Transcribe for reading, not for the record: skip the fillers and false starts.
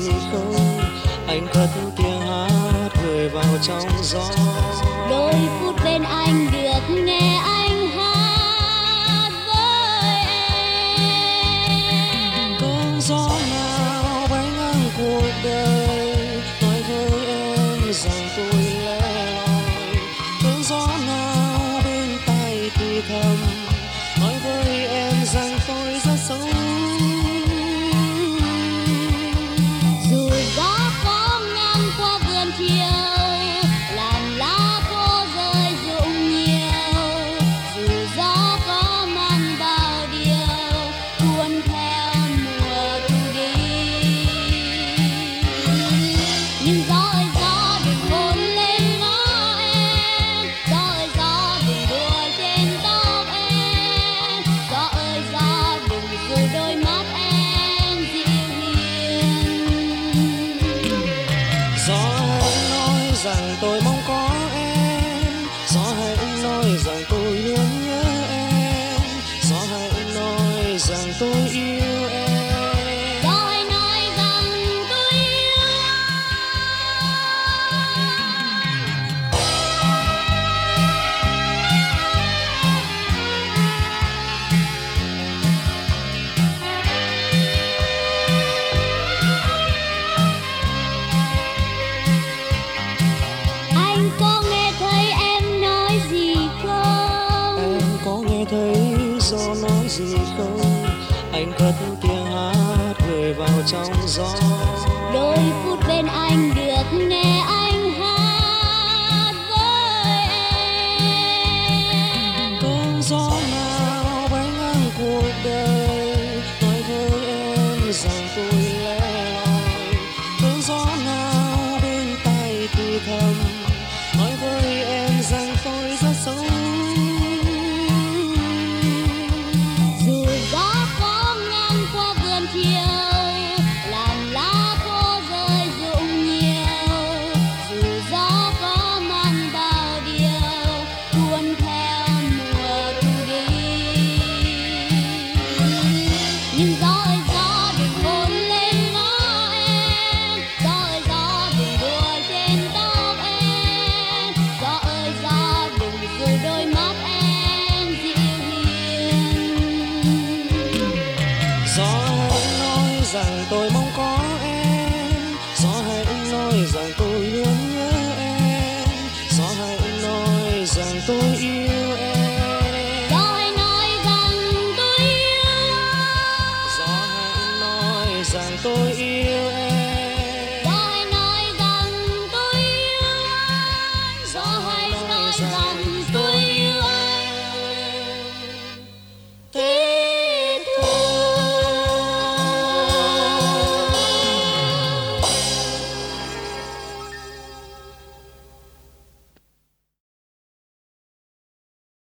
gì không, anh cất tiếng hát gửi vào trong gió. Đôi phút bên anh được nghe anh hát với em. Cơn gió nào bay ngang cuộc đời nói với em rằng tôi lẻ loi. Cơn gió nào bên tai thì thầm nói với em rằng tôi rất xấu. Dù gió có ngang qua vườn chiều làm lá khô rơi rụng nhiều, dù gió có mang bao điều cuốn theo mùa thu đi, nhưng gió ơi gió đừng hôn lên má em, gió ơi gió đừng đùa trên tóc em, gió ơi gió đừng rủi đôi mắt em dịu hiền. Gió hãy nói rằng tôi mong có em, gió hãy nói rằng tôi luôn nhớ em, gió hãy nói rằng tôi yêu em. Gió hãy nói rằng tôi yêu anh. Có nghe thấy em nói gì không? Em có nghe thấy gió nói gì không, anh cất tiếng hát gửi vào trong gió. Đôi phút bên anh được nghe anh hát với em. Cơn gió nào bay ngang cuộc đời nói với em rằng tôi lẻ loi. Cơn gió nào bên tai thì thầm nói với em rằng tôi rất xấu. Dù gió có ngang qua vườn chiều làm lá khô rơi rụng nhiều, dù gió có mang bao điều cuốn theo mùa thu đi, nhưng gió ơi gió đừng hôn lên má em, gió ơi gió đừng đùa trên tóc em, gió ơi gió đừng rủi đôi mắt em dịu hiền. Gió hãy nói rằng tôi mong có em, gió hãy nói rằng tôi luôn nhớ em, gió hãy nói rằng tôi yêu em. Gió hãy nói rằng tôi yêu Gió hãy nói rằng tôi yêu em.